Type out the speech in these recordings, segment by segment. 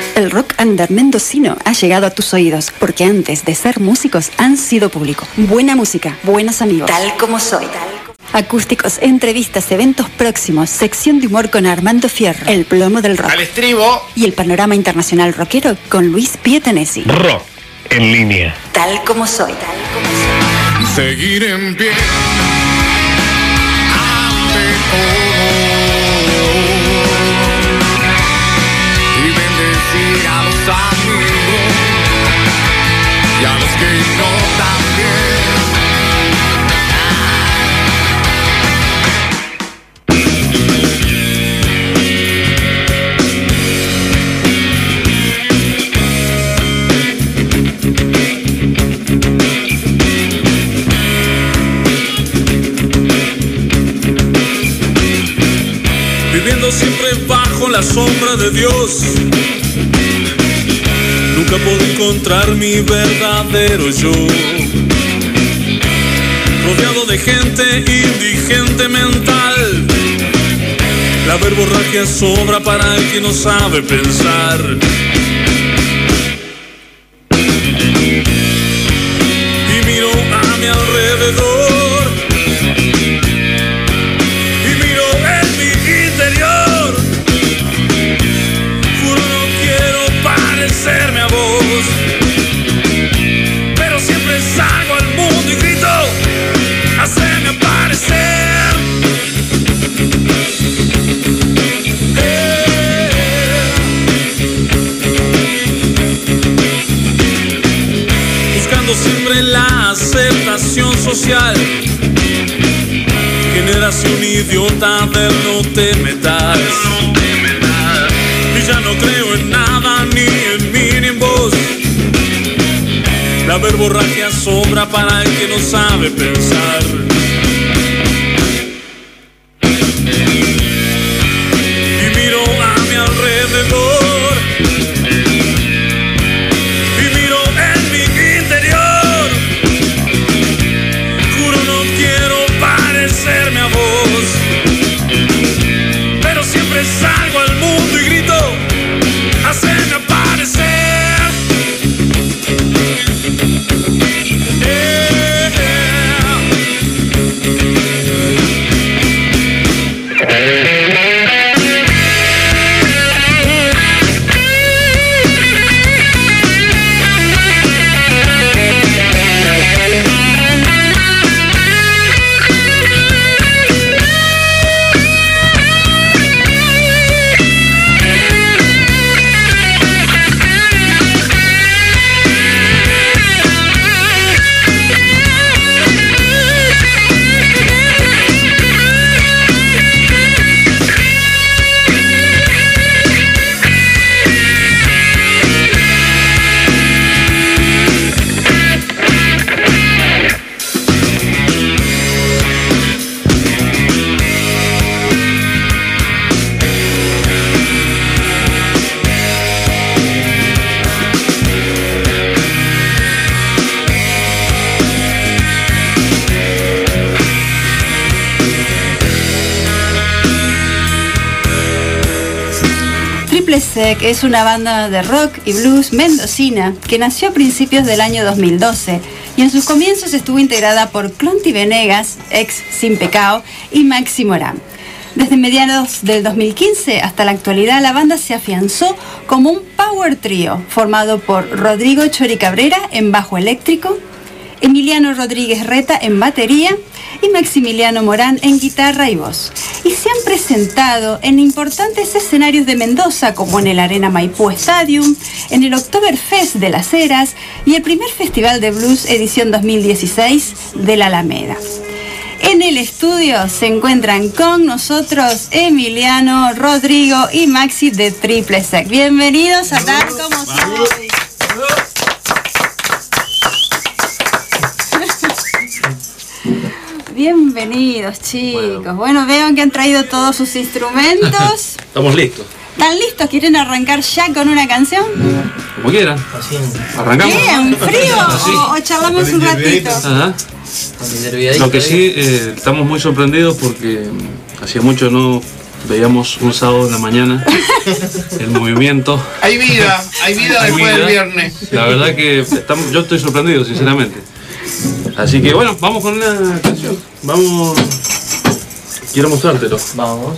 El rock under mendocino ha llegado a tus oídos porque antes de ser músicos han sido público. Buena música, buenos amigos. Tal como soy. Acústicos, entrevistas, eventos próximos, sección de humor con Armando Fierro, el plomo del rock. Al estribo. Y el panorama internacional rockero con Luis Pietanesi. Rock en línea. Tal como soy. Seguir en pie. Y bendecir a los amigos y a los que no también. Viviendo siempre bajo la sombra de Dios, nunca puedo encontrar mi verdadero yo. Rodeado de gente indigente mental, la verborragia sobra para el que no sabe pensar. Y miro a mi alrededor a vos, pero siempre salgo al mundo y grito, haceme aparecer. Buscando siempre la aceptación social, generación idiota del no te metas. Y ya no creo en nada, ni en mí, ni en vos. La verborragia sobra para el que no sabe pensar. Y miro a mi alrededor y miro en mi interior. Juro no quiero parecerme a vos, pero siempre salgo al mundo y grito, haceme aparecer. Sec es una banda de rock y blues mendocina que nació a principios del año 2012 y en sus comienzos estuvo integrada por Clonty Venegas, ex Sin Pecado, y Maxi Morán. Desde mediados del 2015 hasta la actualidad la banda se afianzó como un power trío formado por Rodrigo Chori Cabrera en bajo eléctrico, Emiliano Rodríguez Reta en batería y Maximiliano Morán en guitarra y voz. Y se han presentado en importantes escenarios de Mendoza, como en el Arena Maipú Stadium, en el Oktoberfest de Las Heras y el primer Festival de Blues edición 2016 de la Alameda. En el estudio se encuentran con nosotros Emiliano, Rodrigo y Maxi de Triple Sec. Bienvenidos a Tal Como Soy. Bienvenidos, chicos. Bueno, veo que han traído todos sus instrumentos. Estamos listos. ¿Están listos? ¿Quieren arrancar ya con una canción? Como quieran. ¿Arrancamos? ¿Bien? ¿Frío? ¿O charlamos un ratito? Ajá. Lo que sí, estamos muy sorprendidos porque hacía mucho no veíamos un sábado en la mañana el movimiento. Hay vida después del viernes. La verdad que yo estoy sorprendido, sinceramente. Así que bueno, vamos con una canción. Vamos. Quiero mostrártelo. Vamos.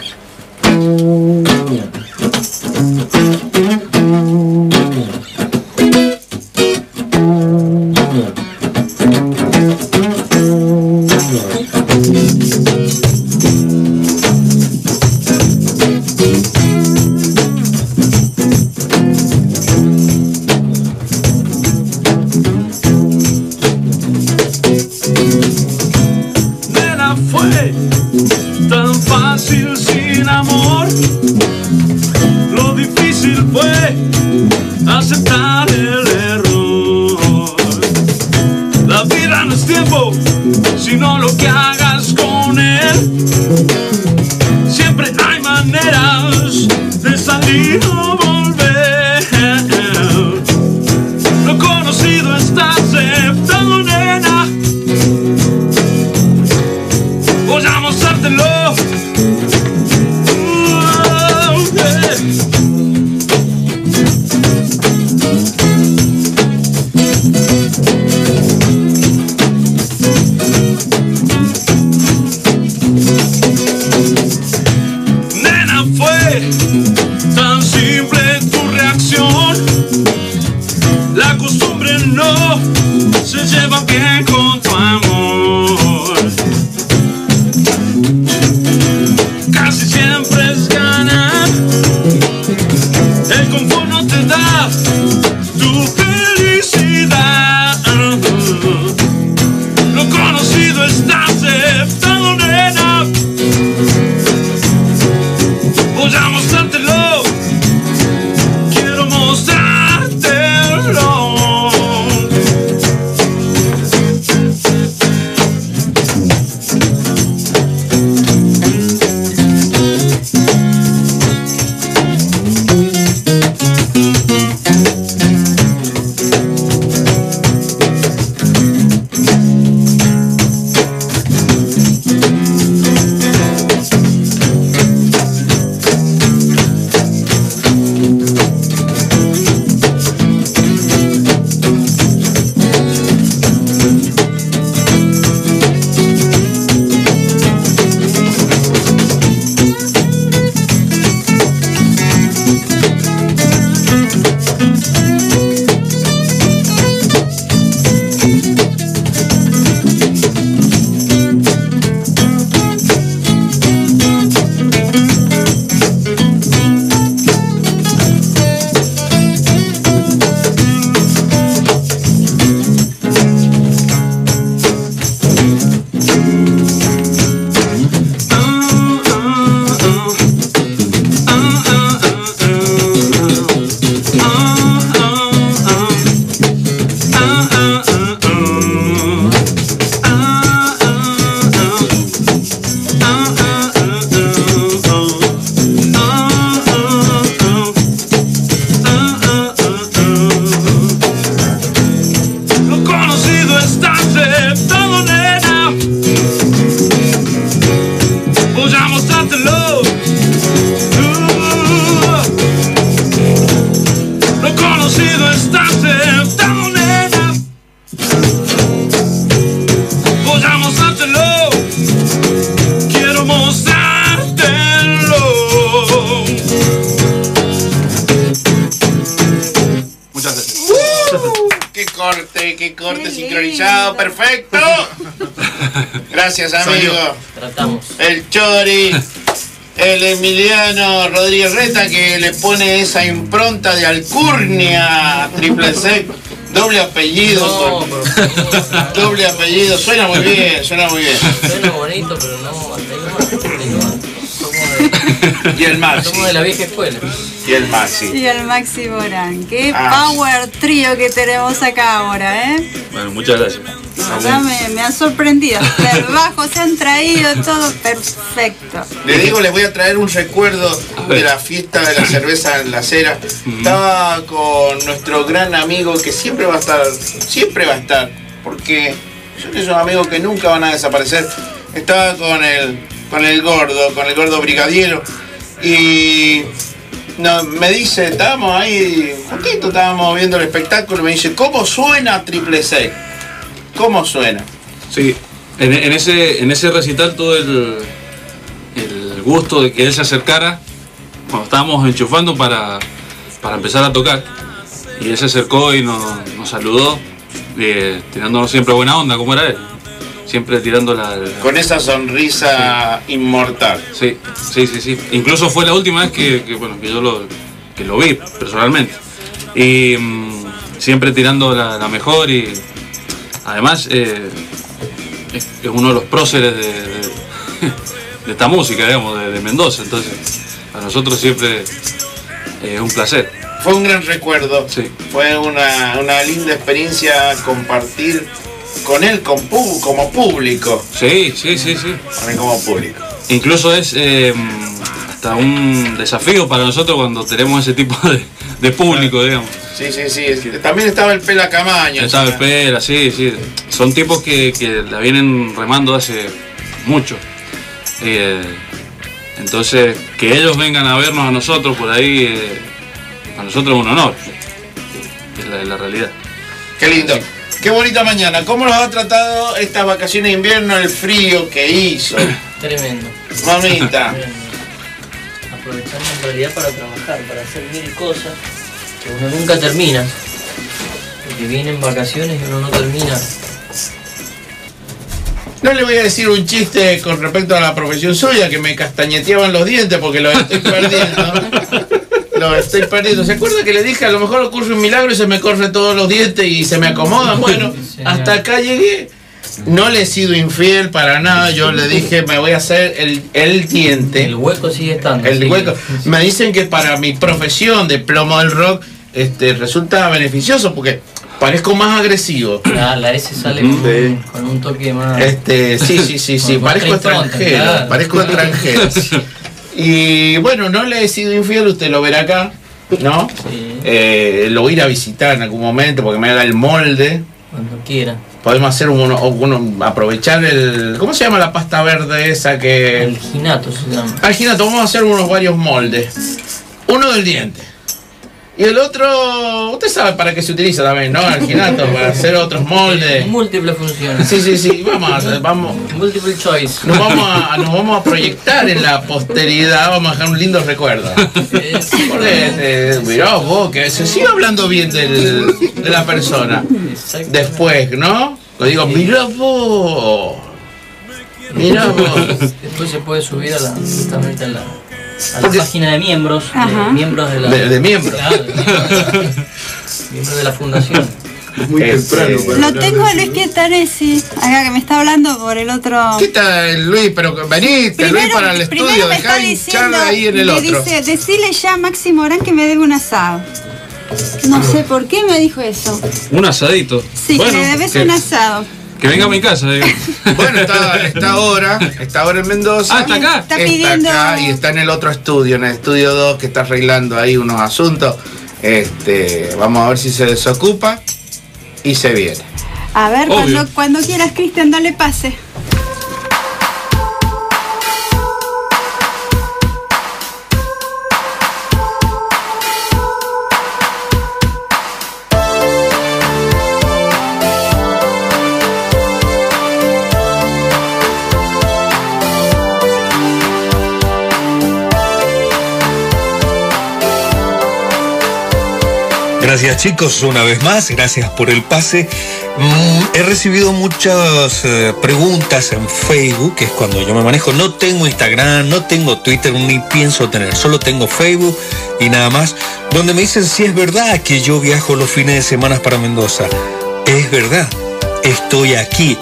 Qué corte sincronizado, perfecto. Gracias, amigo. Tratamos. El Chori, el Emiliano Rodríguez Reta, que le pone esa impronta de alcurnia, triple C, doble apellido. No, doble apellido, suena muy bien, suena muy bien. Suena bonito, pero no, Y el Maxi. Somos de la vieja escuela. Y el Maxi. Y el Maxi Morán. Qué power trío que tenemos acá ahora, ¿eh? Bueno, muchas gracias. La verdad me han sorprendido. El bajo se han traído, todo perfecto. Le digo, les voy a traer un recuerdo de la fiesta de la cerveza en la acera. Estaba con nuestro gran amigo que siempre va a estar, porque son esos amigos que nunca van a desaparecer. Estaba con el con el gordo brigadiero. Y no, me dice, estábamos ahí, justito estábamos viendo el espectáculo, me dice, ¿cómo suena Triple Sec? ¿Cómo suena? Sí, en ese recital todo el gusto de que él se acercara, cuando estábamos enchufando para empezar a tocar, y él se acercó y nos saludó, tirándonos siempre buena onda, como era él, siempre tirando con esa sonrisa inmortal. Sí. Incluso fue la última vez que yo lo vi personalmente, y siempre tirando la mejor, y además es uno de los próceres de esta música, digamos, de Mendoza. Entonces a nosotros siempre es un placer. Fue un gran recuerdo. Sí. Fue una linda experiencia compartir con él como público. Sí. Con él como público. Incluso es hasta un desafío para nosotros cuando tenemos ese tipo de público, digamos. Sí. También estaba el Pela Camaño. Estaba el Pela, sí. Son tipos que la vienen remando hace mucho. Entonces, que ellos vengan a vernos a nosotros por ahí, a nosotros es un honor. Es la realidad. Qué lindo. Qué bonita mañana. ¿Cómo nos ha tratado estas vacaciones de invierno, el frío que hizo? Tremendo. Mamita. Aprovechando en realidad para trabajar, para hacer mil cosas que uno nunca termina. Porque vienen vacaciones y uno no termina. No le voy a decir un chiste con respecto a la profesión suya, que me castañeteaban los dientes porque los estoy perdiendo. ¿Se acuerda que le dije, a lo mejor ocurre un milagro y se me corre todos los dientes y se me acomodan? Bueno, hasta acá llegué. No le he sido infiel para nada. Yo le dije, me voy a hacer el diente. El hueco sigue estando. El hueco. Me dicen que para mi profesión de plomo del rock resulta beneficioso porque parezco más agresivo. La S sale con un toque más. Sí. Parezco extranjero. Claro. Parezco extranjero. Y bueno, no le he sido infiel, usted lo verá acá, ¿no? Sí. Lo voy a ir a visitar en algún momento porque me haga el molde. Cuando quiera. Podemos hacer aprovechar ¿cómo se llama la pasta verde esa que? Alginato se llama. Alginato, vamos a hacer varios moldes. Uno del diente. Y el otro, usted sabe para qué se utiliza también, ¿no? Alginato, para hacer otros moldes. Múltiples funciones. Sí. Vamos. Multiple choice. Nos vamos a proyectar en la posteridad, vamos a dejar un lindo recuerdo. Mirá vos, que se sigue hablando bien de la persona. Después, ¿no? Lo digo, mirá vos. Después se puede subir justamente a la página de miembros. Miembros de la. De miembros. Claro, miembros de la fundación. Muy temprano. Lo tengo a Luis Pietaresi, acá que me está hablando por el otro. ¿Qué tal, Luis? Pero venite, Luis, para el estudio, dejá de hinchar ahí en el otro. Dice, decile ya a Maxi Morán que me dé un asado. No sé por qué me dijo eso. Un asadito. Sí, bueno, que me debes un asado. Que venga a mi casa, digamos. Bueno, está ahora en Mendoza. Ah, está acá. Está pidiendo... acá y está en el otro estudio, en el estudio 2, que está arreglando ahí unos asuntos. Vamos a ver si se desocupa y se viene. A ver, cuando quieras, Cristian, dale pase. Gracias, chicos, una vez más, gracias por el pase. He recibido muchas preguntas en Facebook, que es cuando yo me manejo. No tengo Instagram, no tengo Twitter, ni pienso tener, solo tengo Facebook y nada más, donde me dicen si es verdad que yo viajo los fines de semana para Mendoza. Es verdad, estoy aquí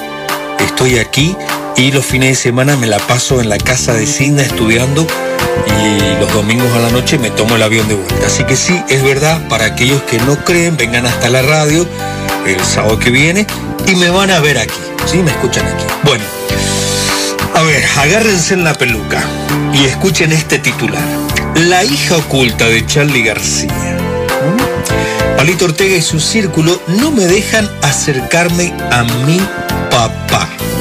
y los fines de semana me la paso en la casa de Cinda estudiando y los domingos a la noche me tomo el avión de vuelta. Así que sí, es verdad, para aquellos que no creen, vengan hasta la radio el sábado que viene y me van a ver aquí, ¿sí? Me escuchan aquí. Bueno, a ver, agárrense en la peluca y escuchen este titular. La hija oculta de Charly García. Palito Ortega y su círculo no me dejan acercarme a mi papá.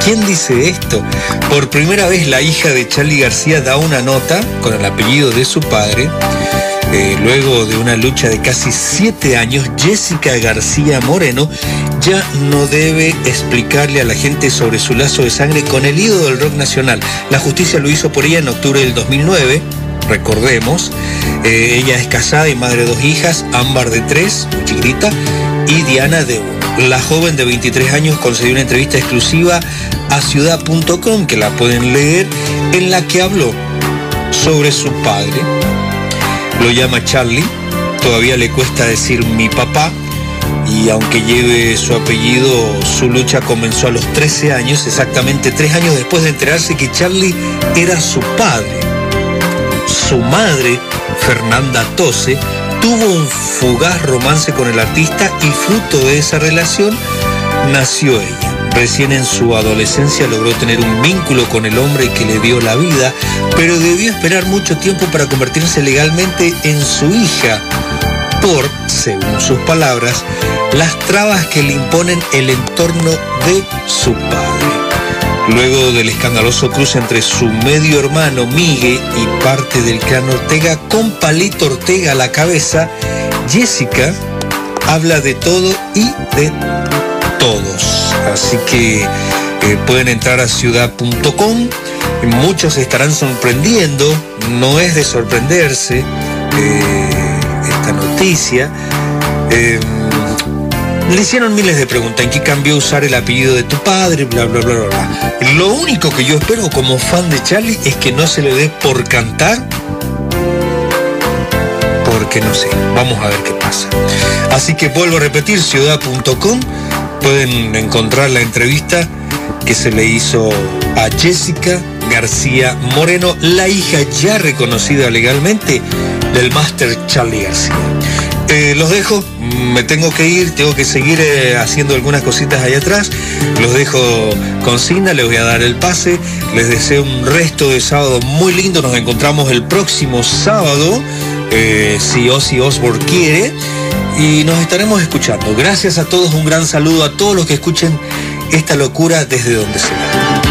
¿Quién dice esto? Por primera vez la hija de Charly García da una nota con el apellido de su padre. Luego de una lucha de casi 7 años, Jessica García Moreno ya no debe explicarle a la gente sobre su lazo de sangre con el ídolo del rock nacional. La justicia lo hizo por ella en octubre del 2009, recordemos. Ella es casada y madre de 2 hijas, Ámbar de 3, muy chiquitita, y Diana de 1. La joven de 23 años concedió una entrevista exclusiva a ciudad.com, que la pueden leer, en la que habló sobre su padre. Lo llama Charly, todavía le cuesta decir mi papá, y aunque lleve su apellido, su lucha comenzó a los 13 años, exactamente 3 años después de enterarse que Charly era su padre. Su madre, Fernanda Tose, tuvo un fugaz romance con el artista y fruto de esa relación nació ella. Recién en su adolescencia logró tener un vínculo con el hombre que le dio la vida, pero debió esperar mucho tiempo para convertirse legalmente en su hija por, según sus palabras, las trabas que le imponen el entorno de su padre. Luego del escandaloso cruce entre su medio hermano Migue y parte del clan Ortega con Palito Ortega a la cabeza, Jessica habla de todo y de todos. Así que pueden entrar a ciudad.com. Muchos se estarán sorprendiendo, no es de sorprenderse esta noticia. Le hicieron miles de preguntas. ¿En qué cambió usar el apellido de tu padre? Bla, bla, bla, bla, bla. Lo único que yo espero como fan de Charly es que no se le dé por cantar, porque no sé, vamos a ver qué pasa. Así que vuelvo a repetir, ciudad.com, pueden encontrar la entrevista que se le hizo a Jessica García Moreno, la hija ya reconocida legalmente del máster Charly García. Los dejo, me tengo que ir, tengo que seguir haciendo algunas cositas allá atrás. Los dejo con Cinda, les voy a dar el pase. Les deseo un resto de sábado muy lindo. Nos encontramos el próximo sábado, si Ozzy Osbourne quiere, y nos estaremos escuchando. Gracias a todos, un gran saludo a todos los que escuchen esta locura desde donde sea.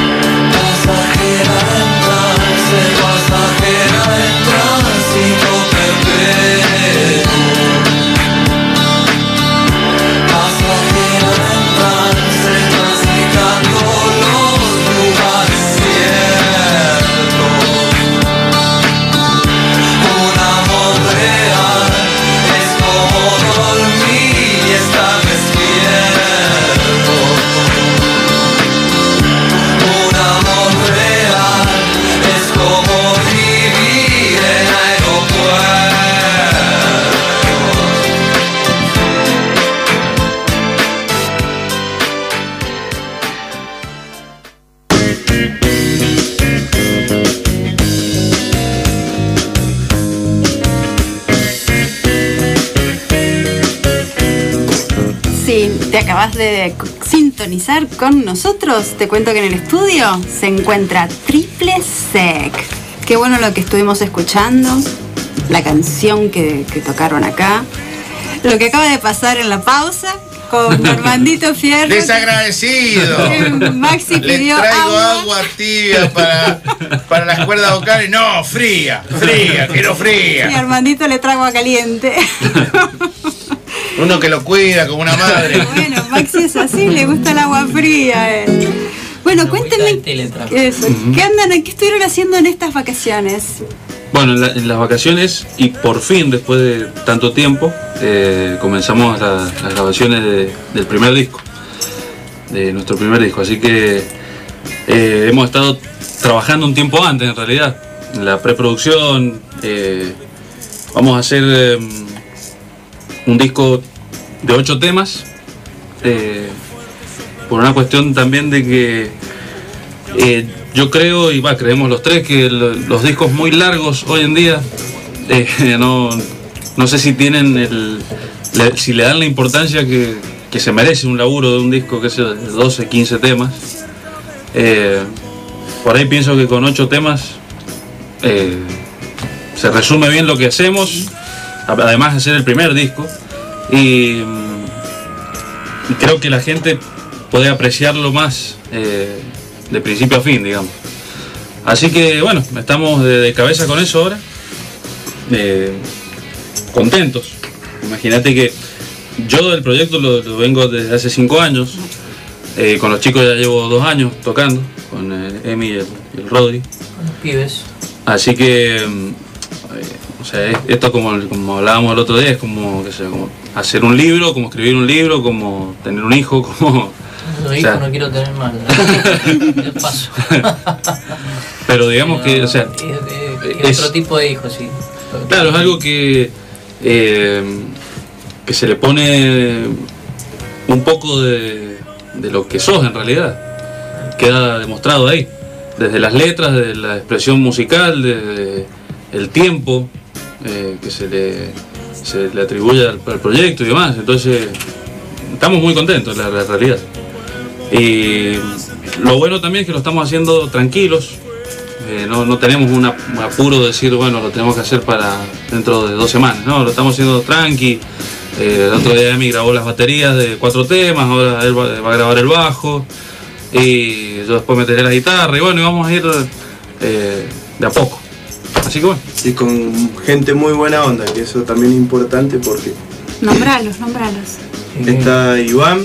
Te acabas de sintonizar con nosotros. Te cuento que en el estudio se encuentra Triple Sec. Qué bueno lo que estuvimos escuchando, la canción que tocaron acá, lo que acaba de pasar en la pausa con Armandito Fierro. Desagradecido. Maxi pidió Le traigo agua tibia para las cuerdas vocales. No, fría, quiero y fría. Armandito le trago agua caliente. Uno que lo cuida como una madre. Bueno, Maxi es así, le gusta el agua fría. Bueno, cuéntenme eso, ¿qué andan, qué estuvieron haciendo en estas vacaciones? Bueno, en las vacaciones, y por fin, después de tanto tiempo, comenzamos las grabaciones del primer disco, de nuestro primer disco. Así que hemos estado trabajando un tiempo antes, en realidad, en la preproducción. Vamos a hacer un disco de 8 temas, por una cuestión también de que yo creo, y creemos los tres, que los discos muy largos hoy en día no sé si tienen si le dan la importancia que se merece un laburo de un disco que sea de 12, 15 temas. Por ahí pienso que con 8 temas se resume bien lo que hacemos, además de ser el primer disco, y creo que la gente puede apreciarlo más de principio a fin, digamos. Así que bueno, estamos de cabeza con eso ahora, contentos. Imagínate que yo del proyecto lo vengo desde hace 5 años, con los chicos ya llevo 2 años tocando, con Emi y el Rodri. Con los pibes. Así que, o sea, esto como hablábamos el otro día, es como, qué sé, como hacer un libro, como escribir un libro, como tener un hijo, como... Los hijos no quiero tener más, de paso. Pero digamos que, o sea... Es otro tipo de hijos, sí. Claro, es algo que se le pone un poco de lo que sos en realidad. Queda demostrado ahí. Desde las letras, desde la expresión musical, desde el tiempo que se le atribuye al proyecto y demás. Entonces, estamos muy contentos, la realidad. Y lo bueno también es que lo estamos haciendo tranquilos. No tenemos un apuro de decir, bueno, lo tenemos que hacer para dentro de 2 semanas. No, lo estamos haciendo tranqui. El otro día Emi grabó las baterías de 4 temas, ahora él va a grabar el bajo. Y yo después meteré la guitarra. Y bueno, y vamos a ir de a poco. Así que bueno. Y con gente muy buena onda, que eso también es importante porque... Nombralos. Está Iván,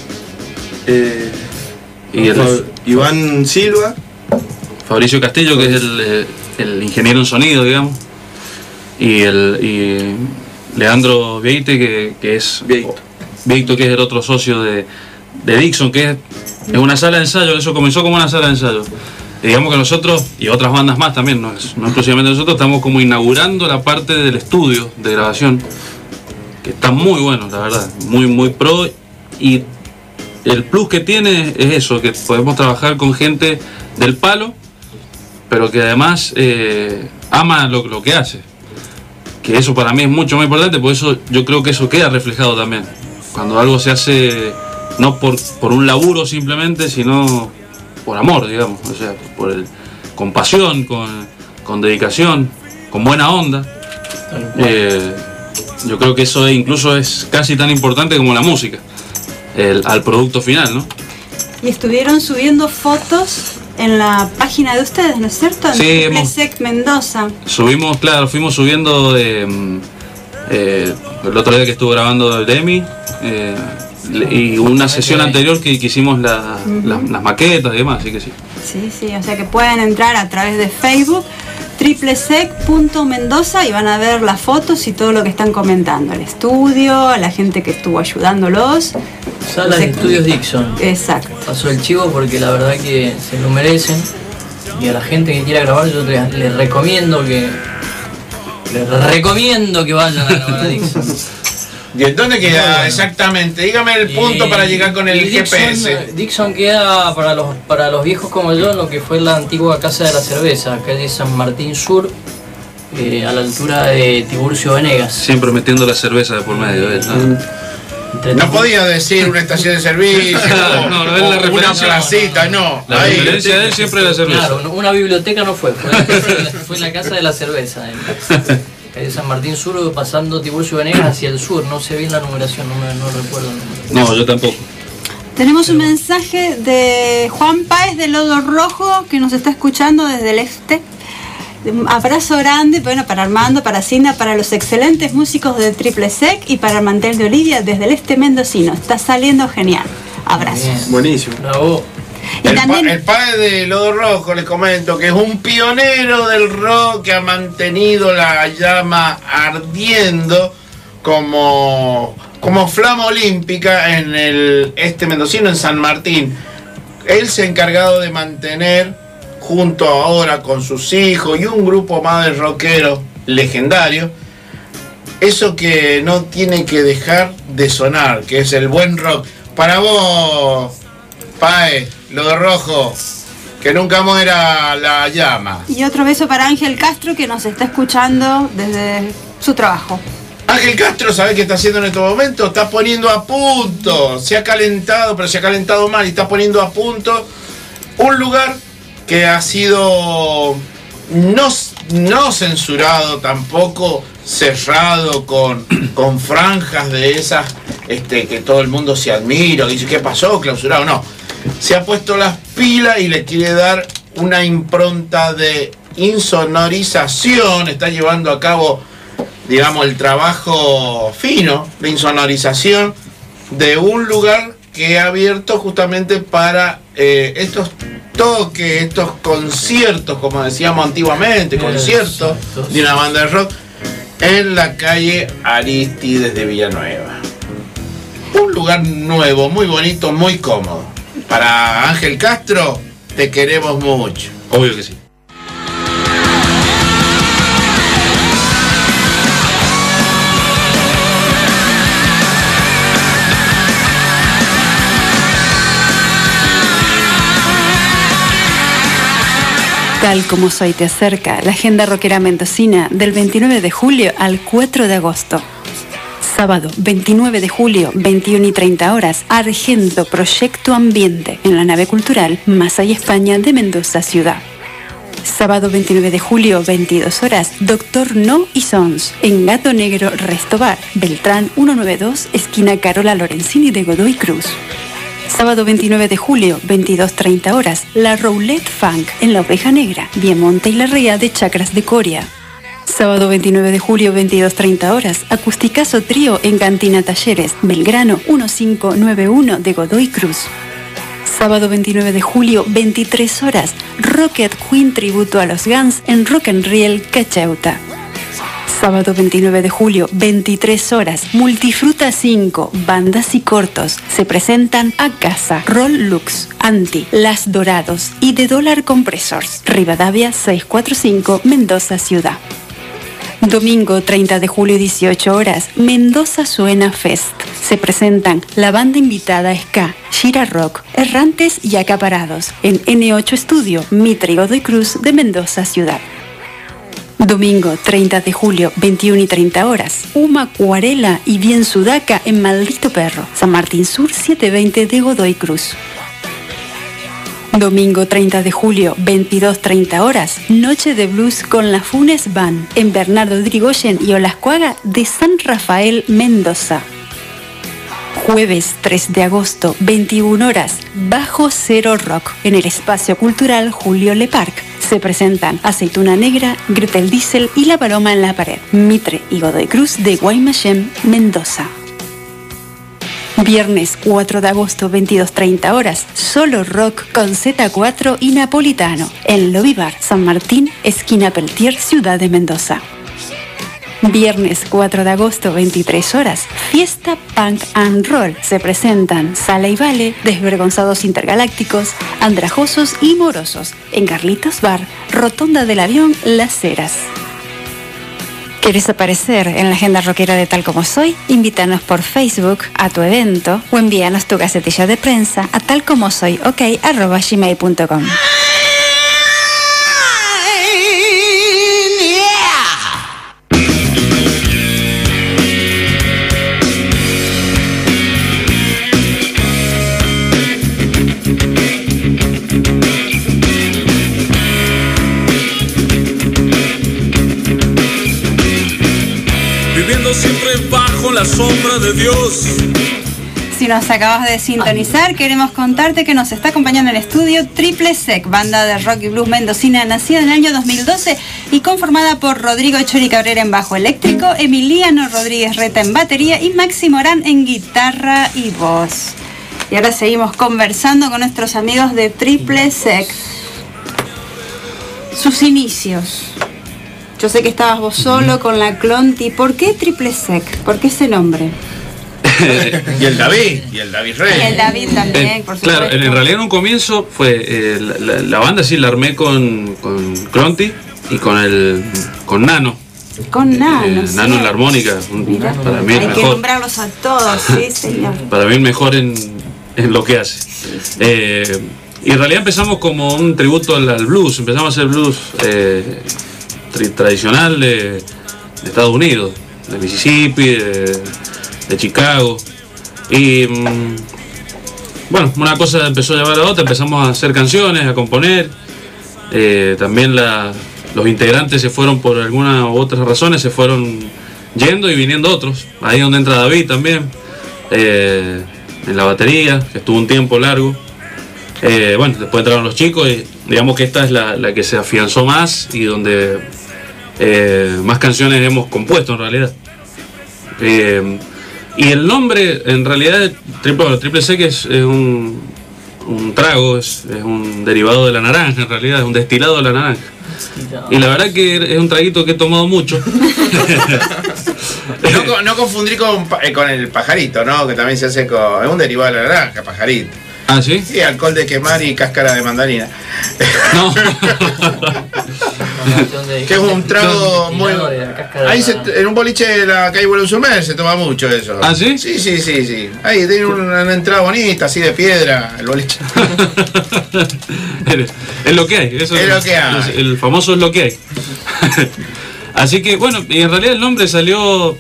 Iván Silva, Fabricio Castillo, que es el ingeniero en sonido, digamos, y Leandro Vieite, que es Vieito, que es el otro socio de Dixon, que es una sala de ensayo. Eso comenzó como una sala de ensayo. Y digamos que nosotros, y otras bandas más también, no exclusivamente nosotros, estamos como inaugurando la parte del estudio de grabación, que está muy bueno, la verdad, muy pro. Y el plus que tiene es eso, que podemos trabajar con gente del palo, pero que además ama lo que hace. Que eso para mí es mucho más importante, por eso yo creo que eso queda reflejado también. Cuando algo se hace no por un laburo simplemente, sino por amor, digamos. O sea, con pasión, con dedicación, con buena onda. Yo creo que eso incluso es casi tan importante como la música, al producto final, ¿no? Y estuvieron subiendo fotos en la página de ustedes, ¿no es cierto? En Sí, Triplesec Mendoza. Fuimos subiendo el otro día que estuve grabando el Demi, y una sesión anterior que hicimos las maquetas y demás, así que sí. Sí, o sea que pueden entrar a través de Facebook, triplesec.mendoza, y van a ver las fotos y todo lo que están comentando, el estudio, la gente que estuvo ayudándolos. Sala de Estudios Dixon. Exacto. Pasó el chivo porque la verdad que se lo merecen. Y a la gente que quiera grabar yo les recomiendo que vayan a grabar a Dixon. ¿Y en dónde queda exactamente? Dígame el punto para llegar con el GPS. Dixon queda para los viejos como yo en lo que fue la antigua Casa de la Cerveza, calle San Martín Sur, a la altura de Tiburcio Venegas. Siempre metiendo la cerveza de por medio, ¿no? No podía decir una estación de servicio, no, es la una referencia, placita, no. La referencia de él siempre es la cerveza. Claro, una biblioteca no fue la Casa de la Cerveza. Calle San Martín Sur, pasando Tiburcio Venegas hacia el sur. No sé bien la numeración, no recuerdo el número. No, yo tampoco. Tenemos un mensaje de Juan Páez de Lodo Rojo, que nos está escuchando desde el este. Un abrazo grande, bueno, para Armando, para Cinda, para los excelentes músicos de Triplesec y para el Mantel de Olivia desde el este mendocino. Está saliendo genial. Abrazos. Bien. Buenísimo. Bravo. Y también... El padre de Lodo Rojo, les comento, que es un pionero del rock que ha mantenido la llama ardiendo como flama olímpica en el este mendocino, en San Martín. Él se ha encargado de mantener, junto ahora con sus hijos y un grupo más de rockeros legendarios, eso que no tiene que dejar de sonar, que es el buen rock. Para vos, Pae, Lodo Rojo, que nunca muera la llama. Y otro beso para Ángel Castro, que nos está escuchando desde su trabajo. Ángel Castro, ¿sabés qué está haciendo en este momento? Está poniendo a punto. Se ha calentado, pero se ha calentado mal y está poniendo a punto un lugar que ha sido no censurado, tampoco cerrado con franjas de esas que todo el mundo se admira y dice, ¿qué pasó? Clausurado. No. Se ha puesto las pila y le quiere dar una impronta de insonorización. Está llevando a cabo, digamos, el trabajo fino de insonorización de un lugar que ha abierto justamente para estos toques, estos conciertos, como decíamos antiguamente, conciertos de una banda de rock en la calle Aristides de Villanueva. Un lugar nuevo, muy bonito, muy cómodo. Para Ángel Castro, te queremos mucho. Obvio que sí. Tal como soy te acerca la agenda rockera mendocina del 29 de julio al 4 de agosto. Sábado 29 de julio, 21:30 horas, Argento Proyecto Ambiente en la nave cultural Masaya España de Mendoza Ciudad. Sábado 29 de julio, 22 horas, Doctor No y Sons en Gato Negro Resto Bar, Beltrán 192, esquina Carola Lorenzini de Godoy Cruz. Sábado 29 de julio, 22:30 horas, La Roulette Funk en La Oveja Negra, Viamonte y La Ría de Chacras de Coria. Sábado 29 de julio, 22:30 horas, Acusticazo Trío en Cantina Talleres, Belgrano 1591 de Godoy Cruz. Sábado 29 de julio, 23 horas, Rocket Queen tributo a los Guns en Rock and Riel Cacheuta. Sábado 29 de julio, 23 horas, Multifruta 5, bandas y cortos, se presentan a casa, Roll Lux, Anti, Las Dorados y The Dollar Compressors, Rivadavia 645, Mendoza Ciudad. Domingo 30 de julio, 18 horas, Mendoza Suena Fest. Se presentan la banda invitada Ska, Gira Rock, Errantes y Acaparados en N8 Studio, Mitre y Godoy Cruz de Mendoza Ciudad. Domingo 30 de julio, 21:30 horas, Uma Acuarela y Bien Sudaca en Maldito Perro, San Martín Sur 720 de Godoy Cruz. Domingo 30 de julio, 22:30 horas, Noche de Blues con la Funes Band en Bernardo Drigoyen y Olascuaga de San Rafael, Mendoza. Jueves 3 de agosto, 21 horas, Bajo Cero Rock en el Espacio Cultural Julio Le Parc. Se presentan Aceituna Negra, Gretel Diesel y La Paloma en la Pared, Mitre y Godoy Cruz de Guaymallén, Mendoza. Viernes 4 de agosto, 22:30 horas, Solo Rock con Z4 y Napolitano en Lobby Bar, San Martín, esquina Peltier, Ciudad de Mendoza. Viernes 4 de agosto, 23 horas, Fiesta Punk and Roll. Se presentan Sala y Vale, Desvergonzados Intergalácticos, Andrajosos y Morosos en Carlitos Bar, Rotonda del Avión, Las Heras. ¿Quieres aparecer en la agenda rockera de Tal Como Soy? Invítanos por Facebook a tu evento o envíanos tu gacetilla de prensa a talcomosoyok@gmail.com. Siempre bajo la sombra de Dios. Si nos acabas de sintonizar, queremos contarte que nos está acompañando en el estudio Triple Sec, banda de rock y blues mendocina nacida en el año 2012 y conformada por Rodrigo Chori Cabrera en bajo eléctrico, Emiliano Rodríguez Reta en batería y Maxi Morán en guitarra y voz. Y ahora seguimos conversando con nuestros amigos de Triple Sec. Sus inicios. Yo sé que estabas vos solo con la Clonti. ¿Por qué Triple Sec? ¿Por qué ese nombre? Y el David Rey. Y el David también, por supuesto. Claro, en realidad en un comienzo fue la banda sí la armé con Clonti y con Nano. Con Nano. Nano en la armónica. Mirá, para mí hay el que mejor. nombrarlos a todos, sí, señor. Para mí el mejor en lo que hace. Y en realidad empezamos como un tributo al blues. Empezamos a hacer blues tradicional de Estados Unidos, de Mississippi, de Chicago. Y bueno, una cosa empezó a llevar a la otra, empezamos a hacer canciones, a componer. También los integrantes se fueron por alguna u otras razones, se fueron yendo y viniendo otros. Ahí es donde entra David también, en la batería, que estuvo un tiempo largo. Bueno, después entraron los chicos y digamos que esta es la que se afianzó más y donde más canciones hemos compuesto en realidad. Y el nombre, en realidad, Triple Sec es un trago, es un derivado de la naranja, en realidad, es un destilado de la naranja. Y la verdad que es un traguito que he tomado mucho. No confundir con el pajarito, ¿no? Que también se hace con... Es un derivado de la naranja, pajarito. ¿Ah, sí? Sí, alcohol de quemar y cáscara de mandarina. No. Que es un trago muy... Ahí en un boliche de la calle Buenos-Sur se toma mucho eso. ¿Ah, sí? Sí. Ahí tiene una entrada bonita, así de piedra, el boliche. Es lo que hay. Eso es lo que hay. El famoso es lo que hay. Así que, bueno, y en realidad el nombre salió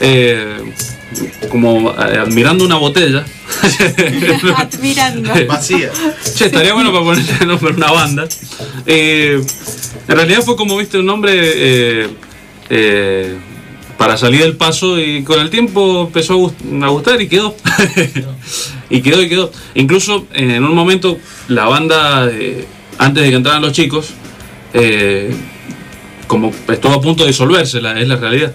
como admirando una botella. Admirando. Vacía. Che, estaría bueno para ponerle el nombre a una banda. En realidad fue como, viste, un nombre para salir del paso y con el tiempo empezó a gustar y quedó. y quedó. Incluso en un momento la banda, antes de que entraran los chicos, como estuvo a punto de disolverse, es la realidad.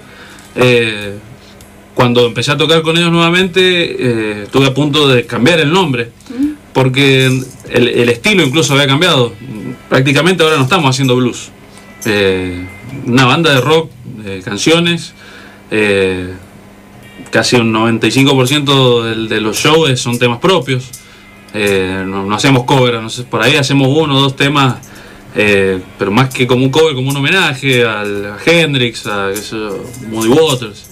Cuando empecé a tocar con ellos nuevamente, estuve a punto de cambiar el nombre, porque el estilo incluso había cambiado. Prácticamente ahora no estamos haciendo blues. Una banda de rock, de canciones, casi un 95% de los shows son temas propios. No hacemos cover, no sé, por ahí hacemos 1 o 2 temas, pero más que como un cover, como un homenaje a Hendrix, a Muddy Waters.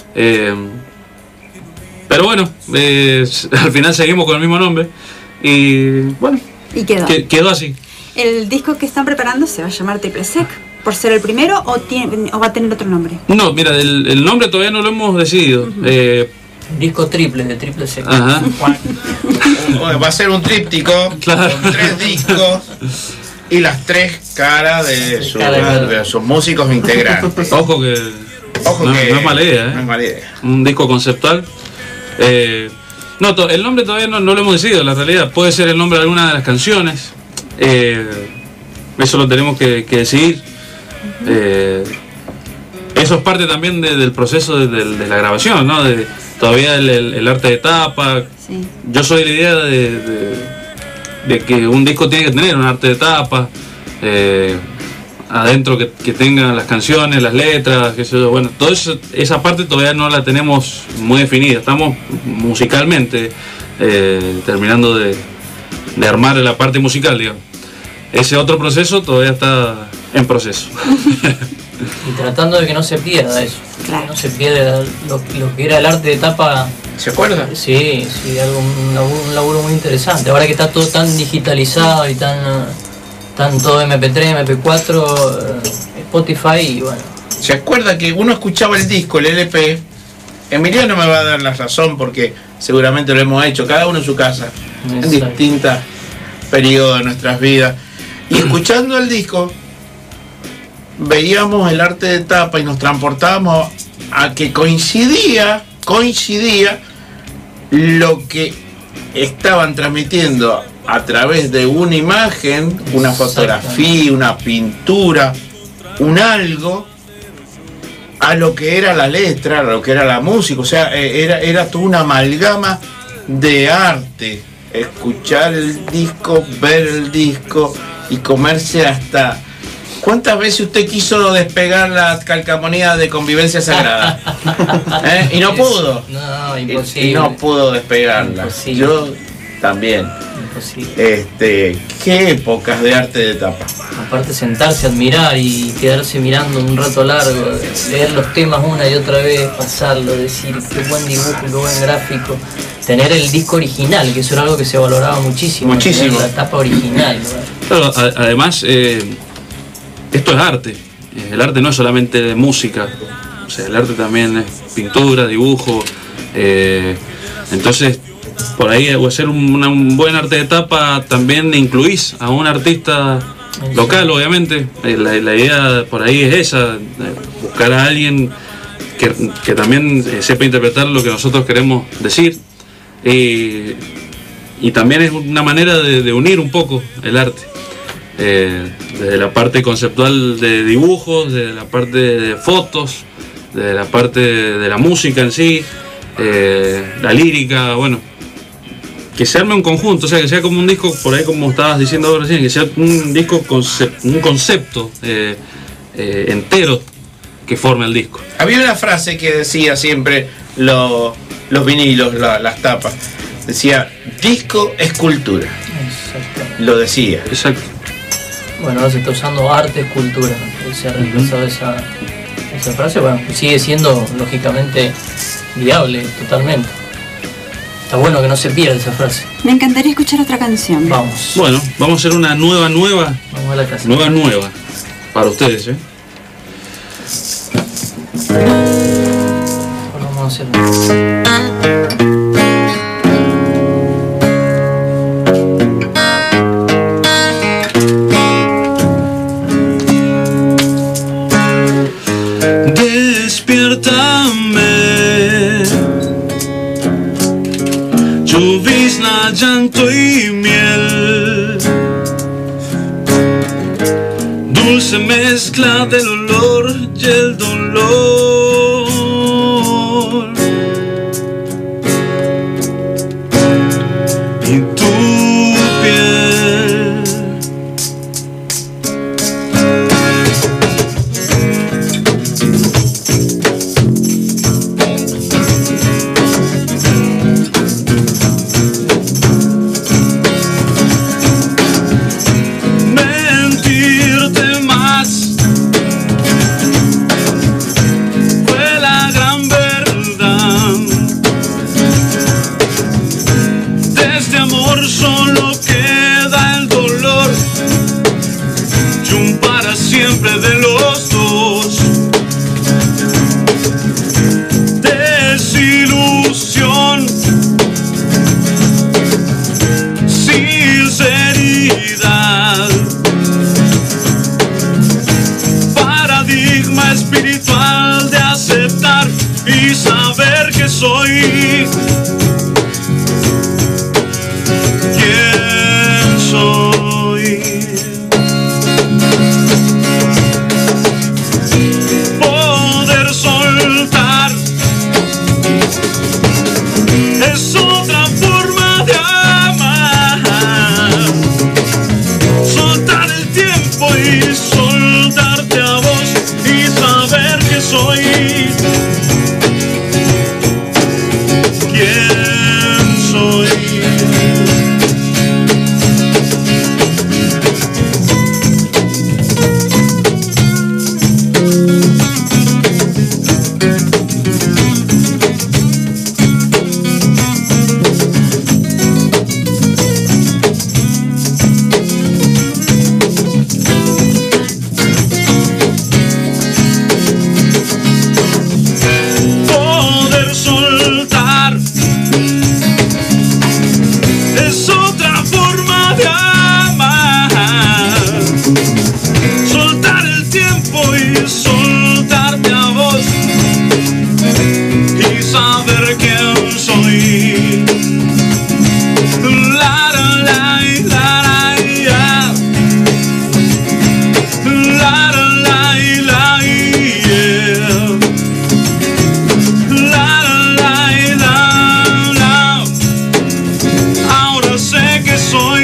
Pero bueno, al final seguimos con el mismo nombre y bueno, y quedó así. ¿El disco que están preparando se va a llamar Triple Sec por ser el primero o va a tener otro nombre? No, mira, el nombre todavía no lo hemos decidido. Disco triple de Triple Sec. Ajá. Va a ser un tríptico, claro, con 3 discos y las 3 caras de sus músicos integrantes. Ojo que no es mala idea, no es mala idea. Un disco conceptual. El nombre todavía no lo hemos decidido, la realidad. Puede ser el nombre de alguna de las canciones. Eso lo tenemos que decidir. Eso es parte también del proceso de la grabación, ¿no? Todavía el arte de tapa. Sí. Yo soy la idea de que un disco tiene que tener un arte de tapa. Adentro que tengan las canciones, las letras, qué sé yo. Bueno, toda esa parte todavía no la tenemos muy definida. Estamos musicalmente terminando de armar la parte musical, digamos. Ese otro proceso todavía está en proceso. Y tratando de que no se pierda eso. Claro. Que no se pierda lo que era el arte de tapa. ¿Se acuerda? Sí, un laburo muy interesante. Ahora que está todo tan digitalizado y tan todo MP3, MP4, Spotify y bueno. ¿Se acuerda que uno escuchaba el disco, el LP? Emiliano me va a dar la razón porque seguramente lo hemos hecho, cada uno en su casa, en distintos periodos de nuestras vidas. Y escuchando el disco, veíamos el arte de tapa y nos transportábamos a que coincidía lo que estaban transmitiendo a través de una imagen, una fotografía, una pintura, un algo, a lo que era la letra, a lo que era la música. O sea, era toda una amalgama de arte. Escuchar el disco, ver el disco y comerse hasta... ¿Cuántas veces usted quiso despegar la calcamonía de Convivencia Sagrada? Y no pudo. No, imposible. Y no pudo despegarla. Imposible. Yo también. Imposible. Qué épocas de arte de tapa. Aparte sentarse a admirar y quedarse mirando un rato largo, leer los temas una y otra vez, pasarlo, decir qué buen dibujo, qué buen gráfico. Tener el disco original, que eso era algo que se valoraba muchísimo. Muchísimo. La tapa original. Claro, además, esto es arte. El arte no es solamente música. O sea, el arte también es pintura, dibujo. Entonces, por ahí hacer un buen arte de tapa también incluís a un artista local, obviamente. La idea por ahí es esa, buscar a alguien que también sepa interpretar lo que nosotros queremos decir. Y y también es una manera de unir un poco el arte. Desde la parte conceptual de dibujos, desde la parte de fotos, desde la parte de la música en sí, la lírica, bueno, que se arme un conjunto, o sea, que sea como un disco, por ahí como estabas diciendo ahora recién, que sea un disco, un concepto entero que forme el disco. Había una frase que decía siempre los vinilos, las tapas, decía, disco es cultura. Exacto. Lo decía. Exacto. Bueno, ahora se está usando arte, escultura. Se ha reemplazado esa frase. Bueno, sigue siendo lógicamente viable, totalmente. Está bueno que no se pierda esa frase. Me encantaría escuchar otra canción. Vamos. Bueno, vamos a hacer una nueva. Vamos a la casa. Nueva. Para ustedes, Ahora vamos a hacer. Despiértame, llovizna, llanto y miel, dulce mezcla del olor y el dolor, y tu piel. Solo queda el dolor y un para siempre de los dos. Desilusión, sinceridad, paradigma espiritual de aceptar y saber que soy. Poder soltar es otra forma de amar. Soltar el tiempo y soltarte a vos y saber que soy. ¿Quién soy? Poder soltar es otra forma de amar. Soltar el tiempo y soltarte a vos y saber quién soy. La, la, la, la, la, la, la, la, la, yeah. La, la, la, la. Ahora sé que soy.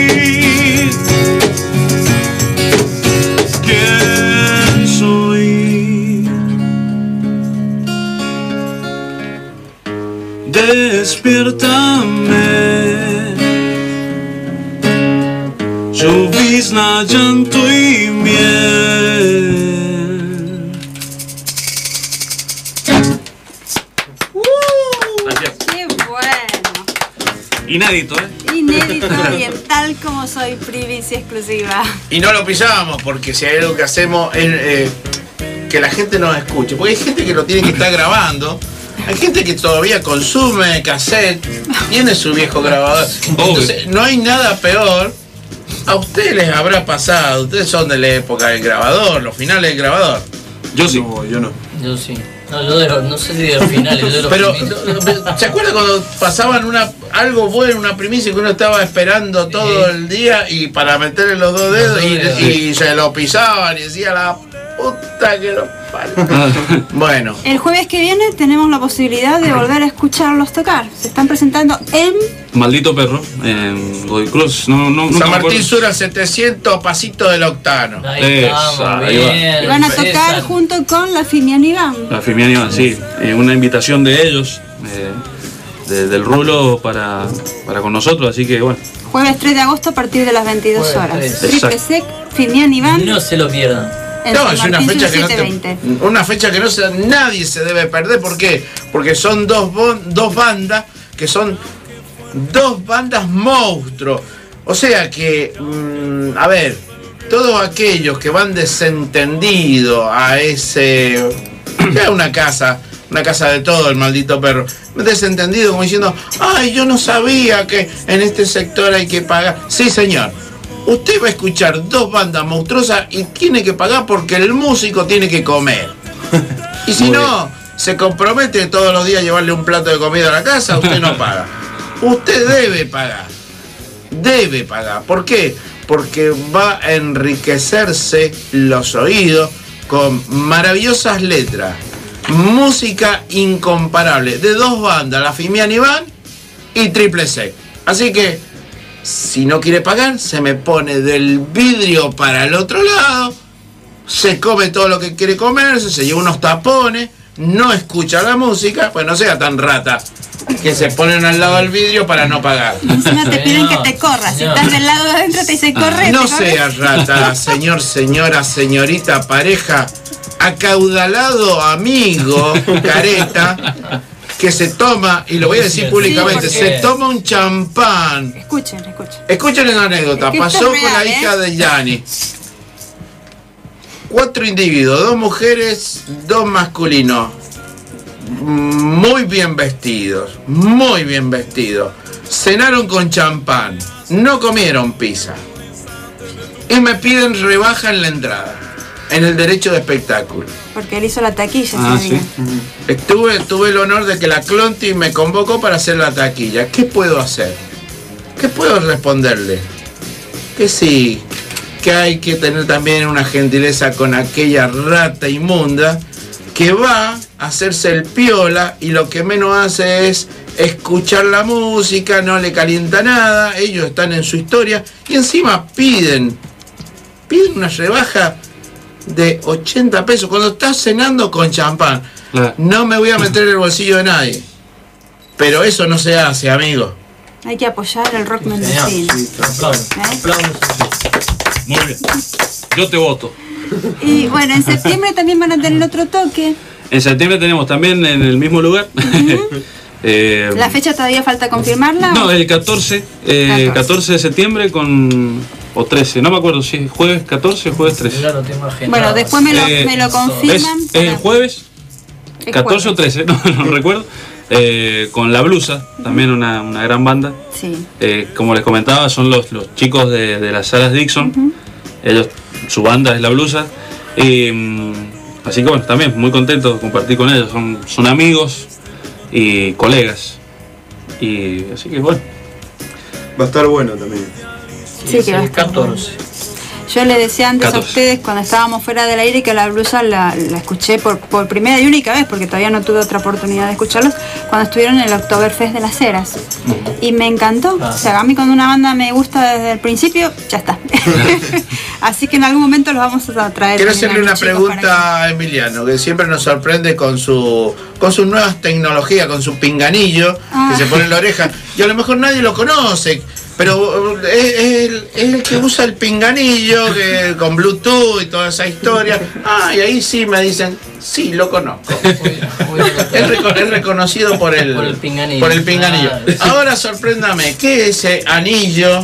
¿Quién soy? Despiértame, llovizna, llanto y miel. Gracias. ¡Qué bueno! Inédito, Inédito y en tal como soy, primicia exclusiva. Y no lo pisábamos porque si hay algo que hacemos es que la gente nos escuche. Porque hay gente que lo tiene que estar grabando. Hay gente que todavía consume cassette, tiene su viejo grabador. Entonces, no hay nada peor. A ustedes les habrá pasado. Ustedes son de la época del grabador, los finales del grabador. Yo sí. No, yo no. Yo sí. No, no sé si de los finales, yo de los Pero, comienzos. ¿se acuerda cuando pasaban algo bueno, una primicia que uno estaba esperando todo el día y para meterle los dos dedos y se lo pisaban y decía la puta que lo parió? Bueno. El jueves que viene tenemos la posibilidad de volver a escucharlos tocar. Se están presentando en Maldito Perro, en Godoy Cruz. San Martín Sur al 700, pasito del octano. Ahí estamos, ahí va. bien. y van a tocar junto con la Fimian Iván. La Fimian Iván, sí. Una invitación de ellos, del Rulo para con nosotros, así que bueno. Jueves 3 de agosto a partir de las 22 Jueves horas. 3. Triple Exacto. Sec, Fimian Iván. No se lo pierdan. En No, San es una Martín fecha Sur que 720. una fecha que nadie se debe perder. ¿Por qué? Porque son dos bandas que son dos bandas monstruos. O sea que, a ver, todos aquellos que van desentendidos a ese... Ya una casa de todo, el Maldito Perro. Desentendido, como diciendo, ay, yo no sabía que en este sector hay que pagar. Sí, señor. Usted va a escuchar dos bandas monstruosas y tiene que pagar porque el músico tiene que comer. Y si no, se compromete todos los días a llevarle un plato de comida a la casa, usted no paga. Usted debe pagar. Debe pagar. ¿Por qué? Porque va a enriquecerse los oídos con maravillosas letras. Música incomparable de dos bandas, la Fimian Iván y Triple Sec. Así que, si no quiere pagar, se me pone del vidrio para el otro lado, se come todo lo que quiere comerse, se lleva unos tapones, no escucha la música, pues no sea tan rata que se ponen al lado del vidrio para no pagar. Encima te piden que te corras. Si estás del lado de adentro te dice corre. No te corres. sea rata, señor, señora, señorita, pareja, acaudalado amigo, careta, que se toma, y lo voy a decir públicamente, Sí, se toma un champán. Escuchen. Escuchen la anécdota, Es que pasó esto es con la real, hija de Yanni. 4 individuos, 2 mujeres, 2 masculinos. Muy bien vestidos. Cenaron con champán. No comieron pizza. Y me piden rebaja en la entrada. En el derecho de espectáculo. Porque él hizo la taquilla. Ah, ese día. sí. Tuve el honor de que la Clonti me convocó para hacer la taquilla. ¿Qué puedo hacer? ¿Qué puedo responderle? Que sí, que hay que tener también una gentileza con aquella rata inmunda que va a hacerse el piola y lo que menos hace es escuchar la música, no le calienta nada, ellos están en su historia y encima piden una rebaja de 80 pesos cuando estás cenando con champán. Claro. No me voy a meter en el bolsillo de nadie, pero eso no se hace, amigo. Hay que apoyar el rock mendocino. Aplausos. Muy bien. Yo te voto. Y bueno, en septiembre también van a tener otro toque. En septiembre tenemos también en el mismo lugar. La fecha todavía falta confirmarla. No, el 14 de septiembre o 13, no me acuerdo si es jueves 14 o jueves 13. Ya lo tengo agendado. Bueno, después me lo confirman. Es el jueves, El 14 o 13, no recuerdo. Con La Blusa, también una gran banda. Sí. Como les comentaba, son los chicos de las Salas Dixon. Ellos, su banda es La Blusa. Así que bueno, también muy contento de compartir con ellos. Son amigos y colegas. Y así que bueno. Va a estar bueno también. Sí, que va a estar 14. Yo le decía antes 14. a ustedes cuando estábamos fuera del aire que La Blusa la escuché por primera y única vez, porque todavía no tuve otra oportunidad de escucharlos, cuando estuvieron en el Oktoberfest de Las Heras. Y me encantó. O sea, a mí cuando una banda me gusta desde el principio, ya está. Así que en algún momento los vamos a traer. Quiero también hacerle a una los chicos pregunta a Emiliano, que siempre nos sorprende con sus nuevas tecnologías, con su pinganillo que se pone en la oreja. Y a lo mejor nadie lo conoce, pero es el que usa el pinganillo con Bluetooth y toda esa historia. Y ahí sí me dicen, sí, lo conozco. Es reconocido por el pinganillo. Por el pinganillo. Ahora sorpréndame, ¿qué es ese anillo?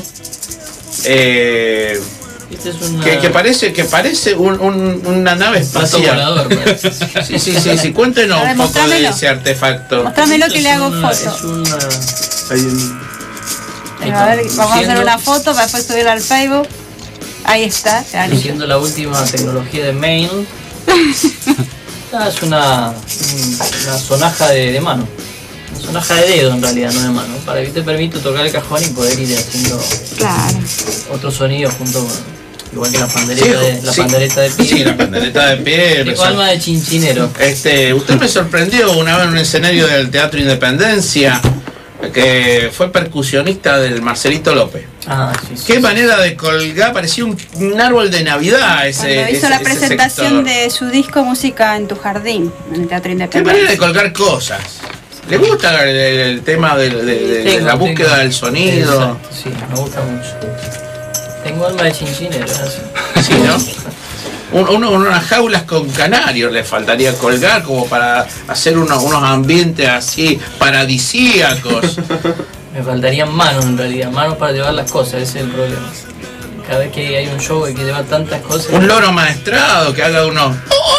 Este es una... Que parece una nave espacial. volador, parece. Sí. Cuéntenos A ver, un poco de mostrámelo. ese artefacto. Mostrámelo que le hago foto. Es una... Ahí en- A ver, vamos a hacer una foto para después subirla al Facebook. Ahí está. el anillo. Siendo la última tecnología de mail. Es una sonaja de mano. Una sonaja de dedo en realidad, no de mano. Para que te permite tocar el cajón y poder ir haciendo otro sonido junto con. Igual que la pandereta, pandereta de pie. Sí, la pandereta de pie. Tengo alma de chinchinero. Usted me sorprendió una vez en un escenario del Teatro Independencia, que fue percusionista del Marcelito López. Qué manera de colgar, parecía un árbol de Navidad ese. Cuando hizo la presentación de su disco Música en tu Jardín, en el Teatro Independencia. Qué manera de colgar cosas. ¿Le gusta el tema de la búsqueda del sonido? Exacto, sí, me gusta mucho. Tengo alma de chinchinero, así. Sí, ¿no? Unas jaulas con canarios le faltaría colgar como para hacer unos ambientes así paradisíacos. Me faltarían manos en realidad, manos para llevar las cosas, ese es el problema. Cada vez que hay un show hay que llevar tantas cosas. Un loro maestrado que haga unos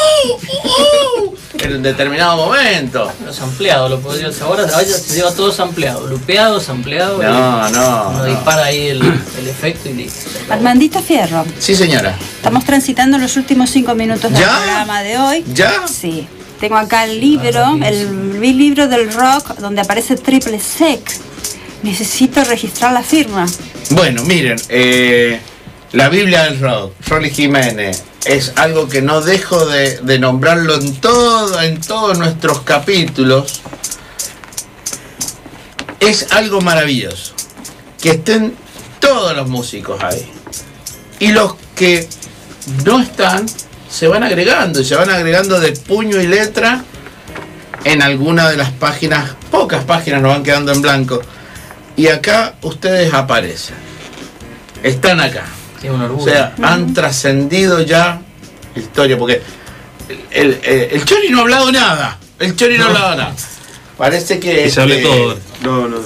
en determinado momento. Los ampliados, lo podría hacer. Ahora se lleva todo sampleado, lupeado, sampleado. No. Dispara ahí el efecto y listo. Armandito Fierro. Sí, señora. Estamos transitando los últimos 5 minutos del programa de hoy. ¿Ya? Sí. Tengo acá el libro, el libro del rock, donde aparece Triple Sec. Necesito registrar la firma. Bueno, miren, la Biblia del rock, Rolly Jiménez, es algo que no dejo de nombrarlo en todos nuestros capítulos. Es algo maravilloso que estén todos los músicos ahí. Y los que no están se van agregando, y se van agregando de puño y letra en alguna de las páginas. Pocas páginas nos van quedando en blanco. Y acá ustedes aparecen. Están acá. Un orgullo. O sea, han trascendido ya la historia, porque el Chori no ha hablado nada. Parece que... se hable todo. No.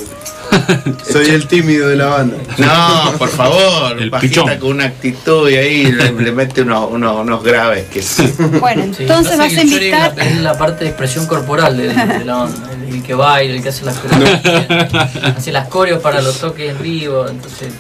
Soy el tímido de la banda. No, por favor. El Pajita pichón. con una actitud y ahí le mete unos graves que sí. Bueno, entonces vas a invitar... Es la parte de expresión corporal de la banda. El que baila, el que hace las coreos. Hace las coreos para los toques en vivo. Entonces...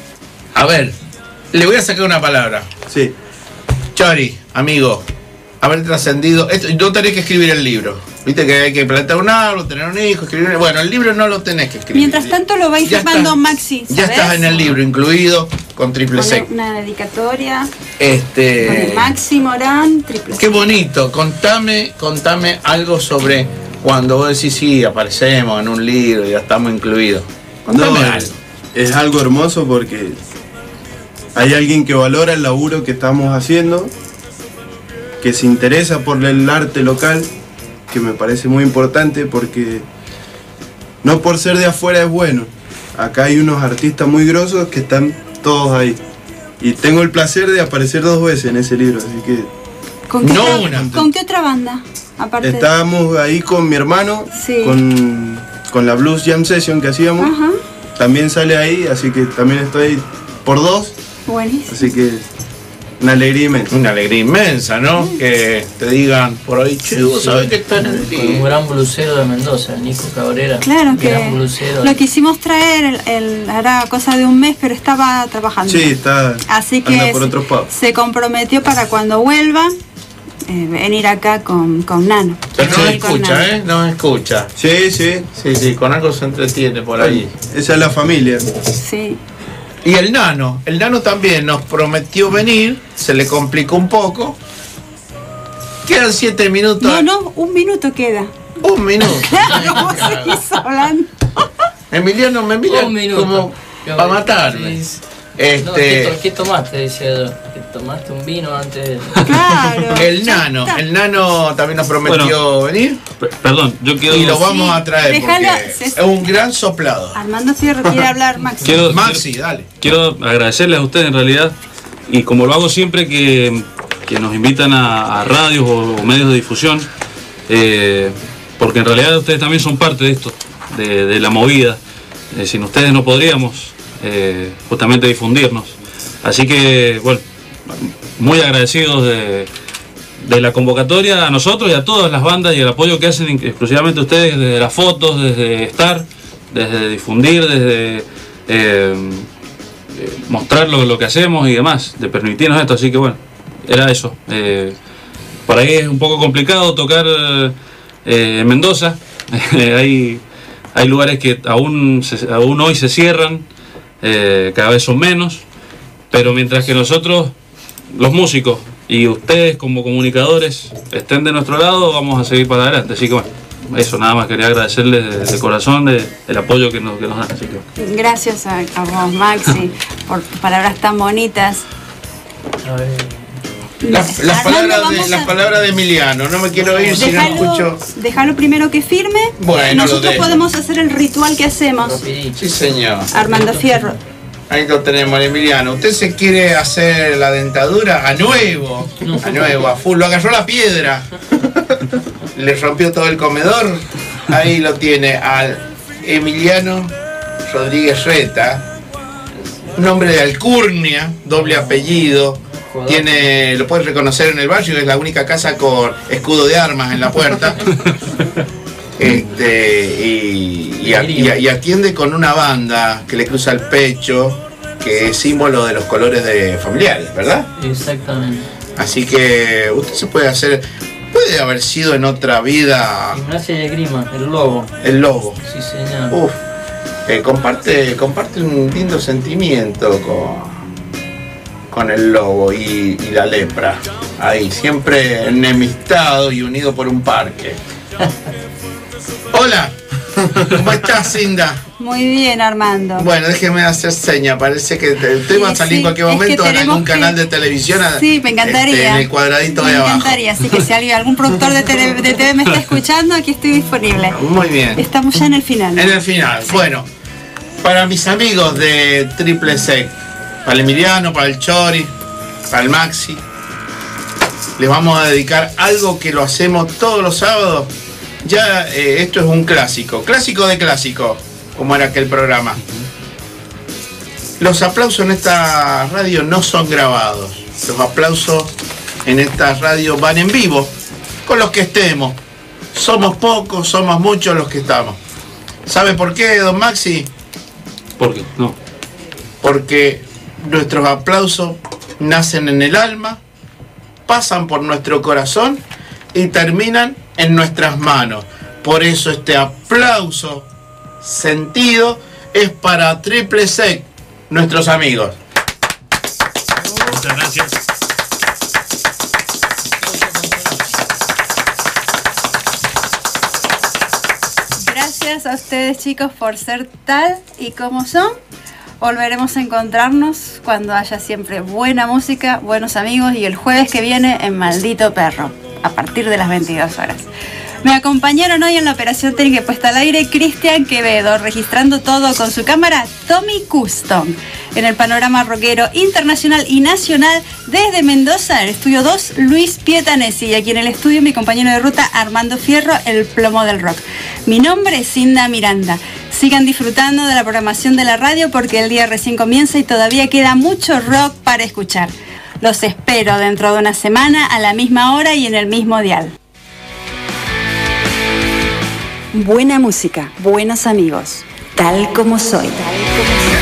A ver, le voy a sacar una palabra. Sí. Chori, amigo, haber trascendido. No tenés que escribir el libro. Viste que hay que plantar un árbol, tener un hijo, escribir. Bueno, el libro no lo tenés que escribir. Mientras tanto lo va informando Maxi. Ya estás en el libro, incluido con Triple Sec. Una dedicatoria. Con Maxi Morán, Triple Sec. Qué bonito. Contame algo sobre cuando vos decís sí, aparecemos en un libro, ya estamos incluidos. Contame algo. Es algo hermoso porque hay alguien que valora el laburo que estamos haciendo, que se interesa por el arte local, que me parece muy importante porque no por ser de afuera es bueno. Acá hay unos artistas muy grosos que están todos ahí. Y tengo el placer de aparecer 2 veces en ese libro, así que... ¿Con qué otra banda? Aparte estábamos ahí con mi hermano, sí, con la Blues Jam Session que hacíamos. Ajá. También sale ahí, así que también estoy por 2. Buenísimo. Así que una alegría inmensa. Una alegría inmensa, ¿no? Que te digan por ahí, che, vos sabés que está en el libro. Con un gran blusero de Mendoza, Nico Cabrera. Claro que lo quisimos traer, hará cosa de un mes, pero estaba trabajando. Sí, está. Así que por otros pubs. Se comprometió para cuando vuelva venir acá con Nano. Pero no escucha, no escucha. Sí, con algo se entretiene por ahí. Esa es la familia. Sí. Y el Nano también nos prometió venir, se le complicó un poco. Quedan 7 minutos. No, 1 minuto queda. 1 minuto. Claro, vos seguís hablando. Emiliano me mira 1 minuto. como para matarme. Sí. ¿Qué tomaste? Decía yo. ¿Que tomaste un vino antes de... Claro. El Nano también nos prometió venir. Perdón, yo quiero... Y lo vamos a traer porque es un gran soplado. Armando Fierro quiere hablar, Maxi. Maxi, dale. Quiero agradecerles a ustedes en realidad, y como lo hago siempre que nos invitan a radios o medios de difusión, porque en realidad ustedes también son parte de esto, de la movida. Sin ustedes no podríamos justamente difundirnos. Así que, bueno, muy agradecidos de la convocatoria a nosotros y a todas las bandas y el apoyo que hacen exclusivamente ustedes, desde las fotos, desde estar, desde difundir, desde mostrar lo que hacemos y demás, de permitirnos esto. Así que bueno, era eso. por ahí es un poco complicado tocar en Mendoza. hay lugares que aún hoy se cierran, cada vez son menos, pero mientras que nosotros, los músicos y ustedes como comunicadores estén de nuestro lado, vamos a seguir para adelante. Así que bueno, eso, nada más quería agradecerles de corazón el apoyo que nos dan. Así que... Gracias a vos, Maxi, por tus palabras tan bonitas. A ver. Las palabras de Emiliano, no me quiero ir si no escucho. Déjalo primero que firme. Bueno, nosotros podemos hacer el ritual que hacemos. Sí, señor. Armando Fierro. Ahí lo tenemos, Emiliano. ¿Usted se quiere hacer la dentadura a nuevo? A full. Lo agarró la piedra. Le rompió todo el comedor. Ahí lo tiene al Emiliano Rodríguez Reta. Un hombre de alcurnia, doble apellido. Lo puedes reconocer en el barrio, es la única casa con escudo de armas en la puerta. Y atiende con una banda que le cruza el pecho, que es símbolo de los colores de familiares, ¿verdad? Exactamente. Así que usted puede haber sido en otra vida. Gimnasia y Esgrima, el lobo. El lobo. Sí, señor. Comparte un lindo sentimiento con el lobo y la lepra. Ahí, siempre enemistado y unido por un parque. Hola, ¿cómo estás, Cinda? Muy bien, Armando. Bueno, déjeme hacer seña, parece que usted va a salir en cualquier momento en algún canal de televisión. Sí, me encantaría. En el cuadradito de abajo. Me encantaría, así que si algún productor de TV me está escuchando, aquí estoy disponible. Muy bien. Estamos ya en el final. En el final, sí. Bueno, para mis amigos de Triple Sec, para el Emiliano, para el Chori, para el Maxi, les vamos a dedicar algo que lo hacemos todos los sábados. Ya esto es un clásico de clásico, como era aquel programa. Los aplausos en esta radio no son grabados. Los aplausos en esta radio van en vivo, con los que estemos. Somos pocos, somos muchos los que estamos. ¿Sabe por qué, don Maxi? ¿Por qué? No. Porque nuestros aplausos nacen en el alma, pasan por nuestro corazón y terminan en nuestras manos. Por eso este aplauso sentido es para Triple Sec, nuestros amigos. Muchas gracias. Gracias a ustedes, chicos, por ser tal y como son. Volveremos a encontrarnos cuando haya siempre buena música, buenos amigos, y el jueves que viene en Maldito Perro, a partir de las 22 horas. Me acompañaron hoy en la operación técnica puesta al aire Cristian Quevedo, registrando todo con su cámara Tommy Custom. En el panorama rockero internacional y nacional, desde Mendoza, en el estudio 2, Luis Pietanesi, y aquí en el estudio mi compañero de ruta Armando Fierro, el plomo del rock. Mi nombre es Cinda Miranda. Sigan disfrutando de la programación de la radio porque el día recién comienza y todavía queda mucho rock para escuchar. Los espero dentro de una semana a la misma hora y en el mismo dial. Buena música, buenos amigos, tal como soy.